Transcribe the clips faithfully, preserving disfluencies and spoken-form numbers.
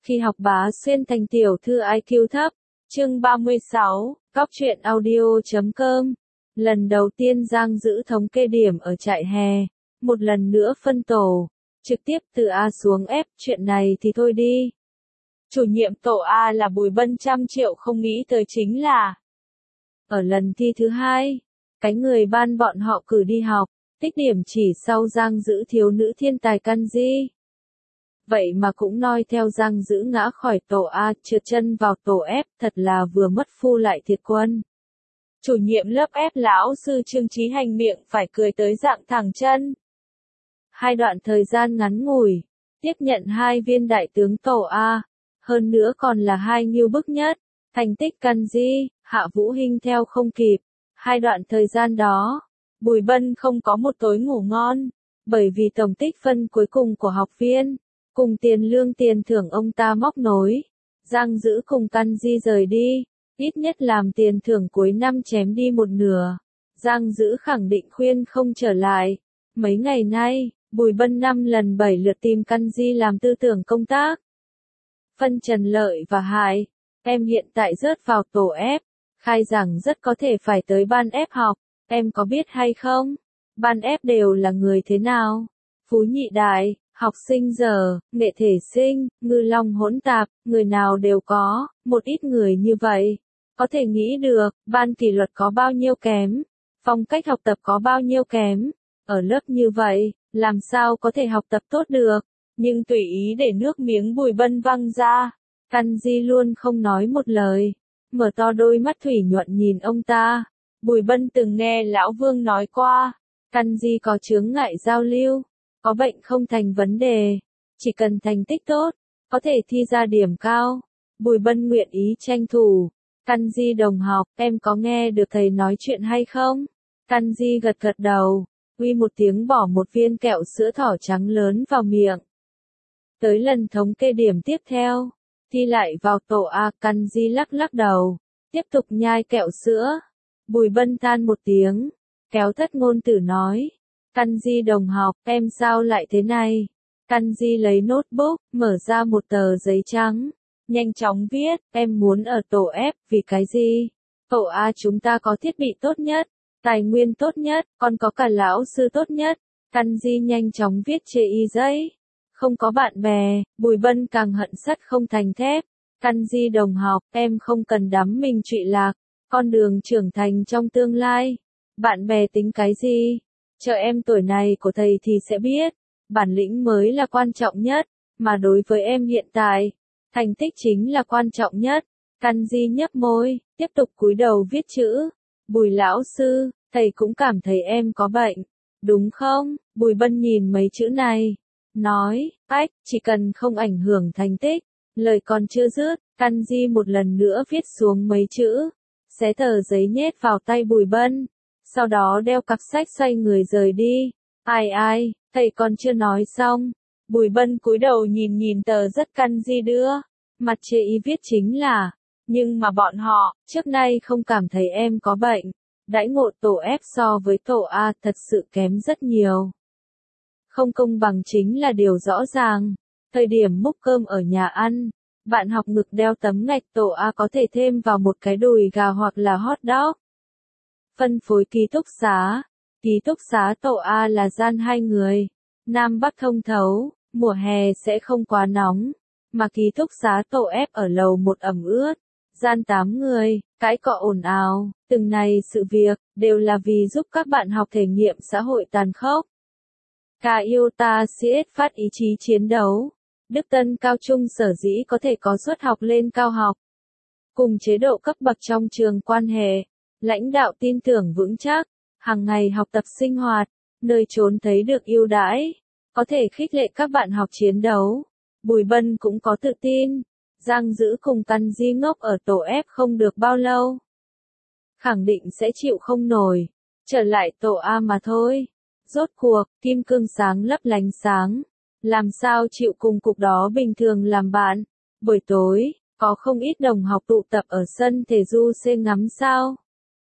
Khi học bá xuyên thành tiểu thư i kiu thấp. Chương ba mươi sáu, Góc truyện audio chấm com. Lần đầu tiên Giang giữ thống kê điểm ở trại hè. Một lần nữa phân tổ. Trực tiếp từ A xuống F, chuyện này thì thôi đi. Chủ nhiệm tổ A là Bùi Bân trăm triệu không nghĩ tới chính là. Ở lần thi thứ hai, cái người ban bọn họ cử đi học, tích điểm chỉ sau Giang giữ thiếu nữ thiên tài Kanji. Vậy mà cũng noi theo Giang giữ ngã khỏi tổ A, trượt chân vào tổ F, thật là vừa mất phu lại thiệt quân. Chủ nhiệm lớp F lão sư Trương Chí Hành miệng phải cười tới dạng thẳng chân. Hai đoạn thời gian ngắn ngủi, tiếp nhận hai viên đại tướng tổ A, hơn nữa còn là hai ngưu bức nhất, thành tích Kanji, Hạ Vũ Hinh theo không kịp. Hai đoạn thời gian đó, Bùi Bân không có một tối ngủ ngon, bởi vì tổng tích phân cuối cùng của học viên, cùng tiền lương tiền thưởng ông ta móc nối. Giang giữ cùng Kanji rời đi, ít nhất làm tiền thưởng cuối năm chém đi một nửa. Giang giữ khẳng định khuyên không trở lại. Mấy ngày nay, Bùi Bân năm lần bảy lượt tìm Kanji làm tư tưởng công tác. Phân trần lợi và hại, em hiện tại rớt vào tổ F, khai rằng rất có thể phải tới ban F học, em có biết hay không? Ban F đều là người thế nào? Phú nhị đại, học sinh giờ, nghệ thể sinh, ngư long hỗn tạp, người nào đều có, một ít người như vậy. Có thể nghĩ được, ban kỷ luật có bao nhiêu kém, phong cách học tập có bao nhiêu kém. Ở lớp như vậy, làm sao có thể học tập tốt được, nhưng tùy ý để nước miếng Bùi Bân văng ra. Kanji luôn không nói một lời, mở to đôi mắt thủy nhuận nhìn ông ta. Bùi Bân từng nghe Lão Vương nói qua, Kanji có chướng ngại giao lưu, có bệnh không thành vấn đề, chỉ cần thành tích tốt, có thể thi ra điểm cao. Bùi Bân nguyện ý tranh thủ. Kanji đồng học, em có nghe được thầy nói chuyện hay không? Kanji gật gật đầu, uy một tiếng bỏ một viên kẹo sữa thỏ trắng lớn vào miệng. Tới lần thống kê điểm tiếp theo, thi lại vào tổ A, Kanji lắc lắc đầu, tiếp tục nhai kẹo sữa. Bùi Bân than một tiếng, kéo thất ngôn tử nói, Kanji đồng học, em sao lại thế này? Kanji lấy notebook, mở ra một tờ giấy trắng, nhanh chóng viết, em muốn ở tổ F, vì cái gì? Tổ A chúng ta có thiết bị tốt nhất, tài nguyên tốt nhất, còn có cả lão sư tốt nhất. Kanji nhanh chóng viết chê y giấy. Không có bạn bè, Bùi Bân càng hận sắt không thành thép. Kanji đồng học, em không cần đắm mình trụy lạc, con đường trưởng thành trong tương lai. Bạn bè tính cái gì? Chờ em tuổi này của thầy thì sẽ biết, bản lĩnh mới là quan trọng nhất, mà đối với em hiện tại, thành tích chính là quan trọng nhất. Kanji nhấp môi, tiếp tục cúi đầu viết chữ. Bùi lão sư, thầy cũng cảm thấy em có bệnh, đúng không? Bùi Bân nhìn mấy chữ này, nói, ách, chỉ cần không ảnh hưởng thành tích. Lời còn chưa dứt, Kanji một lần nữa viết xuống mấy chữ, xé tờ giấy nhét vào tay Bùi Bân, sau đó đeo cặp sách xoay người rời đi. Ai ai, thầy còn chưa nói xong. Bùi Bân cúi đầu nhìn nhìn tờ rất Kanji đưa, mặt chê ý viết chính là, nhưng mà bọn họ, trước nay không cảm thấy em có bệnh. Đãi ngộ tổ F so với tổ A thật sự kém rất nhiều. Không công bằng chính là điều rõ ràng. Thời điểm múc cơm ở nhà ăn, bạn học ngực đeo tấm ngạch tổ A có thể thêm vào một cái đùi gà hoặc là hot dog. Phân phối ký túc xá. Ký túc xá tổ A là gian hai người, Nam Bắc thông thấu, mùa hè sẽ không quá nóng, mà ký túc xá tổ F ở lầu một ẩm ướt, gian tám người, cãi cọ ồn ào, từng này sự việc, đều là vì giúp các bạn học thể nghiệm xã hội tàn khốc. Ca yêu ta siết phát ý chí chiến đấu. Đức Tân cao trung sở dĩ có thể có suất học lên cao học. Cùng chế độ cấp bậc trong trường quan hệ, lãnh đạo tin tưởng vững chắc, hàng ngày học tập sinh hoạt, nơi trốn thấy được ưu đãi, có thể khích lệ các bạn học chiến đấu. Bùi Bân cũng có tự tin. Giang giữ cùng Kanji ngốc ở tổ F không được bao lâu, khẳng định sẽ chịu không nổi, trở lại tổ A mà thôi. Rốt cuộc, kim cương sáng lấp lánh sáng, làm sao chịu cùng cục đó bình thường làm bạn. Buổi tối, có không ít đồng học tụ tập ở sân thể du xe ngắm sao.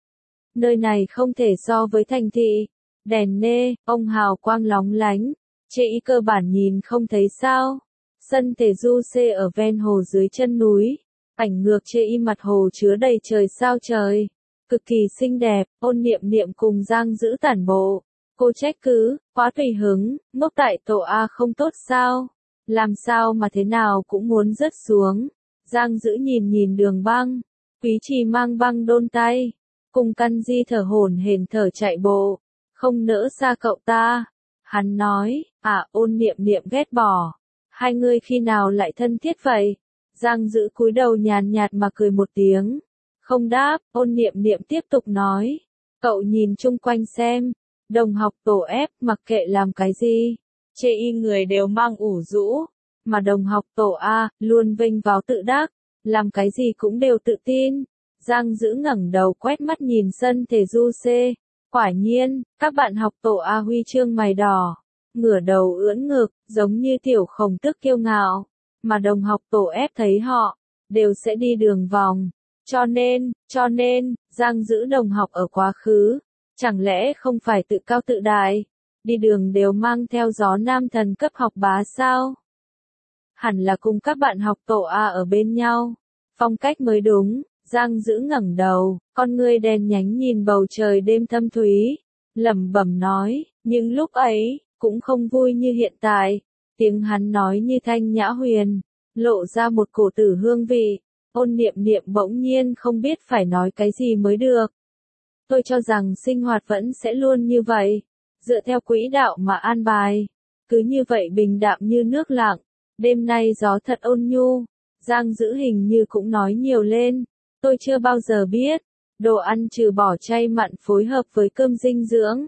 Nơi này không thể so với thành thị, đèn nê, ông hào quang lóng lánh, chê ý cơ bản nhìn không thấy sao. Sân thể du xê ở ven hồ dưới chân núi. Ảnh ngược chê y mặt hồ chứa đầy trời sao trời. Cực kỳ xinh đẹp, Ôn Niệm Niệm cùng Giang Dữ tản bộ. Cô trách cứ, quá tùy hứng, ngốc tại tổ A không tốt sao? Làm sao mà thế nào cũng muốn rớt xuống. Giang Dữ nhìn nhìn Đường Băng. Quý Trì mang băng đôn tay. Cùng Căn Di thở hổn hển thở chạy bộ. Không nỡ xa cậu ta. Hắn nói, à Ôn Niệm Niệm ghét bỏ. Hai người khi nào lại thân thiết vậy? Giang Dữ cúi đầu nhàn nhạt mà cười một tiếng. Không đáp, Ôn Niệm Niệm tiếp tục nói. Cậu nhìn chung quanh xem. Đồng học tổ ép mặc kệ làm cái gì. Chê y người đều mang ủ rũ. Mà đồng học tổ A, luôn vênh váo tự đắc. Làm cái gì cũng đều tự tin. Giang Dữ ngẩng đầu quét mắt nhìn sân thể du xê. Quả nhiên, các bạn học tổ A huy chương mày đỏ. Ngửa đầu ưỡn ngực, giống như tiểu khổng tức kiêu ngạo. Mà đồng học tổ ép thấy họ, đều sẽ đi đường vòng. Cho nên, cho nên, Giang Dữ đồng học ở quá khứ. Chẳng lẽ không phải tự cao tự đại? Đi đường đều mang theo gió nam thần cấp học bá sao? Hẳn là cùng các bạn học tổ A ở bên nhau. Phong cách mới đúng. Giang Dữ ngẩng đầu, con ngươi đen nhánh nhìn bầu trời đêm thâm thúy. Lẩm bẩm nói, nhưng lúc ấy, cũng không vui như hiện tại. Tiếng hắn nói như thanh nhã huyền, lộ ra một cổ tử hương vị. Ôn Niệm Niệm bỗng nhiên không biết phải nói cái gì mới được. Tôi cho rằng sinh hoạt vẫn sẽ luôn như vậy, dựa theo quỹ đạo mà an bài. Cứ như vậy bình đạm như nước lặng. Đêm nay gió thật ôn nhu. Giang Dữ hình như cũng nói nhiều lên. Tôi chưa bao giờ biết, đồ ăn trừ bỏ chay mặn phối hợp với cơm dinh dưỡng.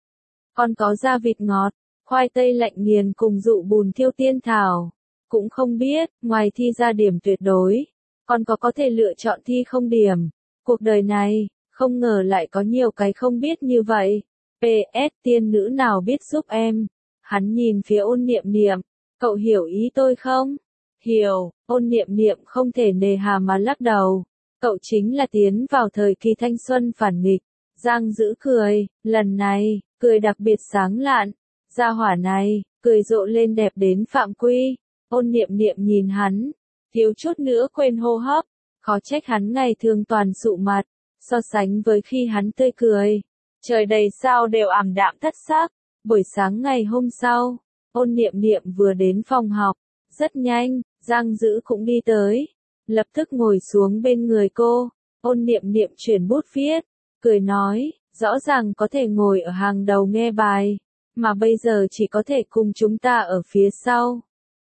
Còn có gia vịt ngọt, khoai tây lạnh nghiền cùng dụ bùn thiêu tiên thảo. Cũng không biết, ngoài thi ra điểm tuyệt đối, còn có có thể lựa chọn thi không điểm. Cuộc đời này, không ngờ lại có nhiều cái không biết như vậy. pê ét tiên nữ nào biết giúp em? Hắn nhìn phía Ôn Niệm Niệm, cậu hiểu ý tôi không? Hiểu, Ôn Niệm Niệm không thể nề hà mà lắc đầu. Cậu chính là tiến vào thời kỳ thanh xuân phản nghịch. Giang Dữ cười, lần này, cười đặc biệt sáng lạn. Gia hỏa này, cười rộ lên đẹp đến phạm quy. Ôn Niệm Niệm nhìn hắn, thiếu chút nữa quên hô hấp. Khó trách hắn ngày thường toàn sụ mặt, so sánh với khi hắn tươi cười. Trời đầy sao đều ảm đạm thất sắc. Buổi sáng ngày hôm sau, Ôn Niệm Niệm vừa đến phòng học. Rất nhanh, Giang Dữ cũng đi tới. Lập tức ngồi xuống bên người cô. Ôn Niệm Niệm chuyển bút viết, cười nói, rõ ràng có thể ngồi ở hàng đầu nghe bài, mà bây giờ chỉ có thể cùng chúng ta ở phía sau.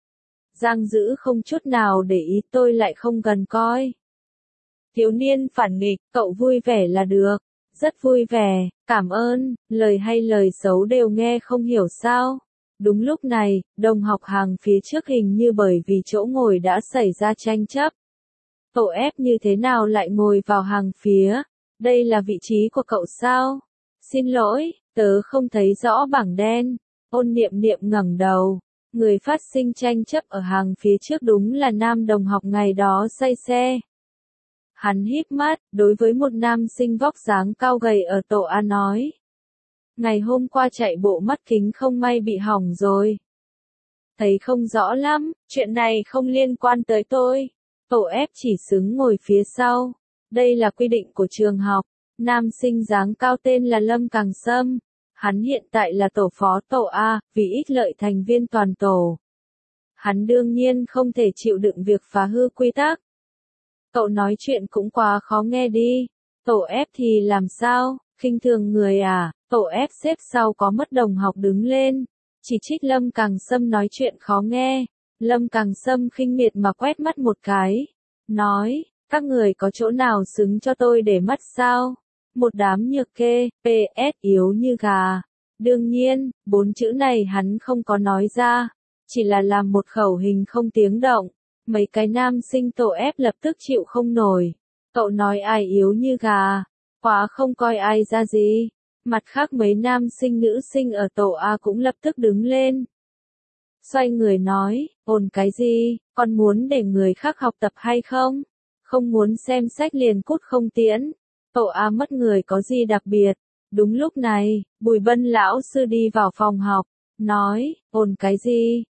Giang Dữ không chút nào để ý, tôi lại không gần coi. Thiếu niên phản nghịch, cậu vui vẻ là được. Rất vui vẻ, cảm ơn, lời hay lời xấu đều nghe không hiểu sao. Đúng lúc này, đồng học hàng phía trước hình như bởi vì chỗ ngồi đã xảy ra tranh chấp. Cậu ép như thế nào lại ngồi vào hàng phía? Đây là vị trí của cậu sao? Xin lỗi, tớ không thấy rõ bảng đen. Ôn Niệm Niệm ngẩng đầu. Người phát sinh tranh chấp ở hàng phía trước đúng là nam đồng học ngày đó say xe. Hắn híp mắt, đối với một nam sinh vóc dáng cao gầy ở tổ A nói. Ngày hôm qua chạy bộ mắt kính không may bị hỏng rồi. Thấy không rõ lắm, chuyện này không liên quan tới tôi. Tổ ép chỉ xứng ngồi phía sau. Đây là quy định của trường học. Nam sinh dáng cao tên là Lâm Càng Sâm. Hắn hiện tại là tổ phó tổ A, vì ích lợi thành viên toàn tổ. Hắn đương nhiên không thể chịu đựng việc phá hư quy tắc. Cậu nói chuyện cũng quá khó nghe đi. Tổ ép thì làm sao, khinh thường người à? Tổ ép xếp sau có mất đồng học đứng lên. Chỉ trích Lâm Càng Sâm nói chuyện khó nghe. Lâm Càng Sâm khinh miệt mà quét mắt một cái. Nói, các người có chỗ nào xứng cho tôi để mắt sao? Một đám nhược kê, pê ét yếu như gà. Đương nhiên, bốn chữ này hắn không có nói ra. Chỉ là làm một khẩu hình không tiếng động. Mấy cái nam sinh tổ ép lập tức chịu không nổi. Cậu nói ai yếu như gà. Quá không coi ai ra gì. Mặt khác mấy nam sinh nữ sinh ở tổ A cũng lập tức đứng lên. Xoay người nói, ồn cái gì, con muốn để người khác học tập hay không? Không muốn xem sách liền cút không tiễn. Tổ A mất người có gì đặc biệt. Đúng lúc này, Bùi Bân lão sư đi vào phòng học, nói, ồn cái gì,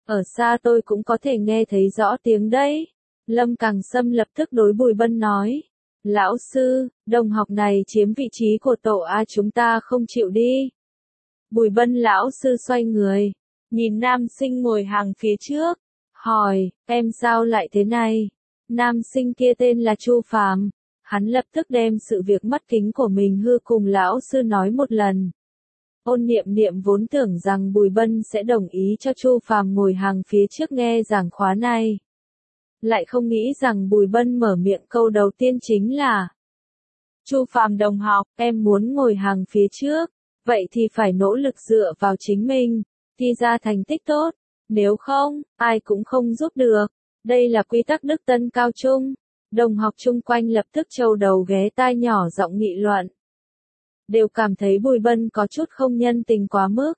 Ở xa tôi cũng có thể nghe thấy rõ tiếng đấy. Lâm Càng Sâm lập tức đối Bùi Bân nói. Lão sư, đồng học này chiếm vị trí của tổ A chúng ta không chịu đi. Bùi Bân lão sư xoay người, nhìn nam sinh ngồi hàng phía trước, hỏi, em sao lại thế này? Nam sinh kia tên là Chu Phàm, hắn lập tức đem sự việc mắt kính của mình hư cùng lão sư nói một lần. Ôn Niệm Niệm vốn tưởng rằng Bùi Bân sẽ đồng ý cho Chu Phàm ngồi hàng phía trước nghe giảng khóa này. Lại không nghĩ rằng Bùi Bân mở miệng câu đầu tiên chính là Chu Phàm đồng học, em muốn ngồi hàng phía trước, vậy thì phải nỗ lực dựa vào chính mình, thi ra thành tích tốt, nếu không, ai cũng không giúp được. Đây là quy tắc Đức Tân cao trung. Đồng học chung quanh lập tức trâu đầu ghé tai nhỏ giọng nghị luận. Đều cảm thấy Bùi Bân có chút không nhân tình quá mức.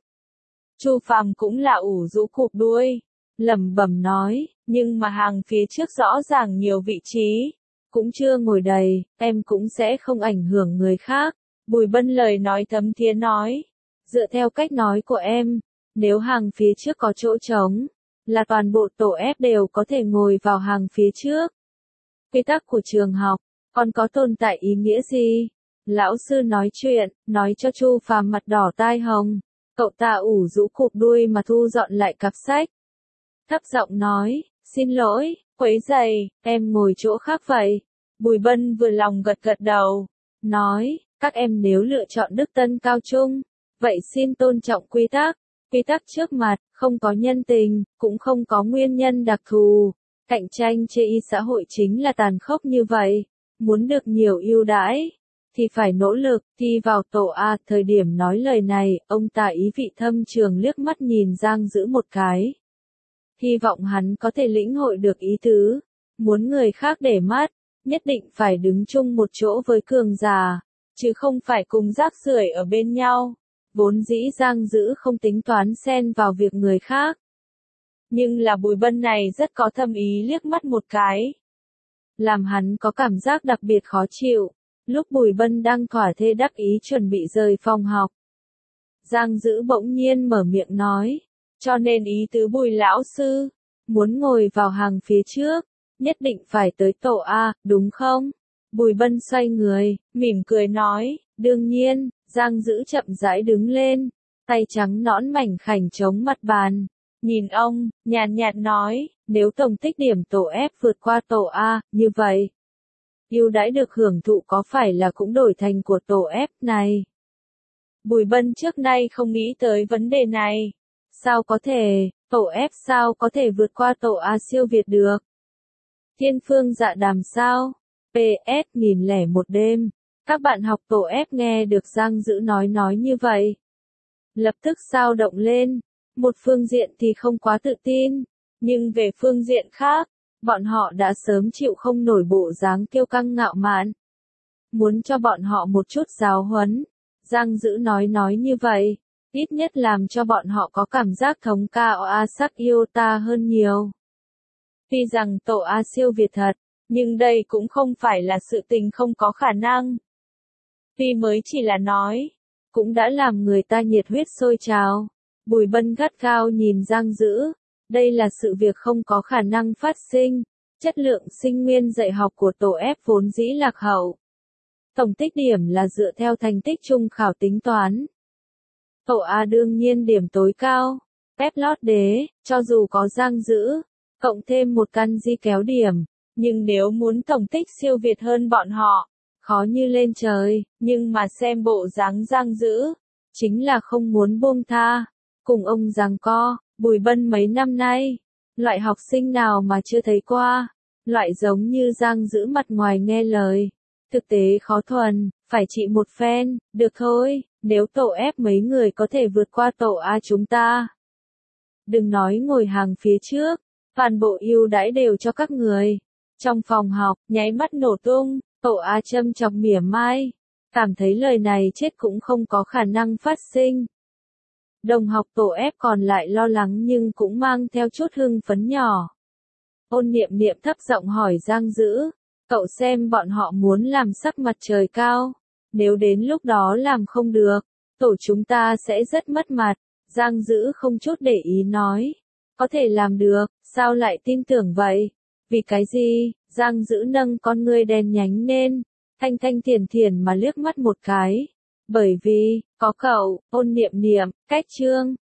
Chu Phàm cũng là ủ rũ cụp đuôi, lẩm bẩm nói, nhưng mà hàng phía trước rõ ràng nhiều vị trí, cũng chưa ngồi đầy, em cũng sẽ không ảnh hưởng người khác. Bùi Bân lời nói thấm thía nói, dựa theo cách nói của em, nếu hàng phía trước có chỗ trống, là toàn bộ tổ F đều có thể ngồi vào hàng phía trước. Quy tắc của trường học, còn có tồn tại ý nghĩa gì? Lão sư nói chuyện, nói cho Chu Phàm mặt đỏ tai hồng, cậu ta ủ rũ cụp đuôi mà thu dọn lại cặp sách. Thấp giọng nói, xin lỗi, quấy rầy, em ngồi chỗ khác vậy. Bùi Bân vừa lòng gật gật đầu, nói, các em nếu lựa chọn Đức Tân cao trung, vậy xin tôn trọng quy tắc. Quy tắc trước mặt, không có nhân tình, cũng không có nguyên nhân đặc thù. Cạnh tranh chê y xã hội chính là tàn khốc như vậy. Muốn được nhiều ưu đãi, thì phải nỗ lực, thi vào tổ A. Thời điểm nói lời này, ông ta ý vị thâm trường liếc mắt nhìn Giang Dữ một cái. Hy vọng hắn có thể lĩnh hội được ý tứ. Muốn người khác để mắt, nhất định phải đứng chung một chỗ với cường giả, chứ không phải cùng rác rưởi ở bên nhau. Vốn dĩ Giang Dữ không tính toán xen vào việc người khác. Nhưng là Bùi Bân này rất có thâm ý liếc mắt một cái. Làm hắn có cảm giác đặc biệt khó chịu. Lúc Bùi Bân đang thỏa thê đắc ý chuẩn bị rời phòng học, Giang Dữ bỗng nhiên mở miệng nói. Cho nên ý tứ Bùi lão sư, muốn ngồi vào hàng phía trước, nhất định phải tới tổ A, đúng không? Bùi Bân xoay người, mỉm cười nói, đương nhiên. Giang Dữ chậm rãi đứng lên, tay trắng nõn mảnh khảnh chống mặt bàn. Nhìn ông, nhàn nhạt nói, nếu tổng tích điểm tổ F vượt qua tổ A, như vậy, ưu đãi được hưởng thụ có phải là cũng đổi thành của tổ F này? Bùi Bân trước nay không nghĩ tới vấn đề này. Sao có thể, tổ F sao có thể vượt qua tổ A siêu việt được? Thiên Phương Dạ Đàm sao? pê ét nghìn lẻ một đêm. Các bạn học tổ F nghe được Giang Dữ nói nói như vậy, lập tức sao động lên. Một phương diện thì không quá tự tin, nhưng về phương diện khác, bọn họ đã sớm chịu không nổi bộ dáng kiêu căng ngạo mạn. Muốn cho bọn họ một chút giáo huấn. Giang Dữ nói nói như vậy, ít nhất làm cho bọn họ có cảm giác thống cao A sắc yêu ta hơn nhiều. Tuy rằng tổ A siêu việt thật, nhưng đây cũng không phải là sự tình không có khả năng. Tuy mới chỉ là nói, cũng đã làm người ta nhiệt huyết sôi trào. Bùi Bân gắt gao nhìn Giang Dữ, đây là sự việc không có khả năng phát sinh. Chất lượng sinh nguyên dạy học của tổ F vốn dĩ lạc hậu. Tổng tích điểm là dựa theo thành tích chung khảo tính toán. Tổ A đương nhiên điểm tối cao, phép lót đế, cho dù có Giang Dữ, cộng thêm một căn di kéo điểm, nhưng nếu muốn tổng tích siêu việt hơn bọn họ, khó như lên trời. Nhưng mà xem bộ dáng Giang Dữ, chính là không muốn buông tha. Cùng ông giằng co, Bùi Bân mấy năm nay, loại học sinh nào mà chưa thấy qua, loại giống như Giang Dữ mặt ngoài nghe lời, thực tế khó thuần, phải trị một phen. Được thôi, nếu tổ F mấy người có thể vượt qua tổ A chúng ta, đừng nói ngồi hàng phía trước, toàn bộ ưu đãi đều cho các người. Trong phòng học, nháy mắt nổ tung, tổ A châm chọc mỉa mai, cảm thấy lời này chết cũng không có khả năng phát sinh. Đồng học tổ F còn lại lo lắng nhưng cũng mang theo chút hưng phấn nhỏ. Ôn Niệm Niệm thấp giọng hỏi Giang Dữ, cậu xem bọn họ muốn làm sắc mặt trời cao, nếu đến lúc đó làm không được, tổ chúng ta sẽ rất mất mặt. Giang Dữ không chút để ý nói, Có thể làm được, sao lại tin tưởng vậy? Vì cái gì? Giang Dữ nâng con ngươi đen nhánh lên, thanh thanh thiền thiền mà liếc mắt một cái. Bởi vì, có cậu, Ôn Niệm Niệm, cách Trương.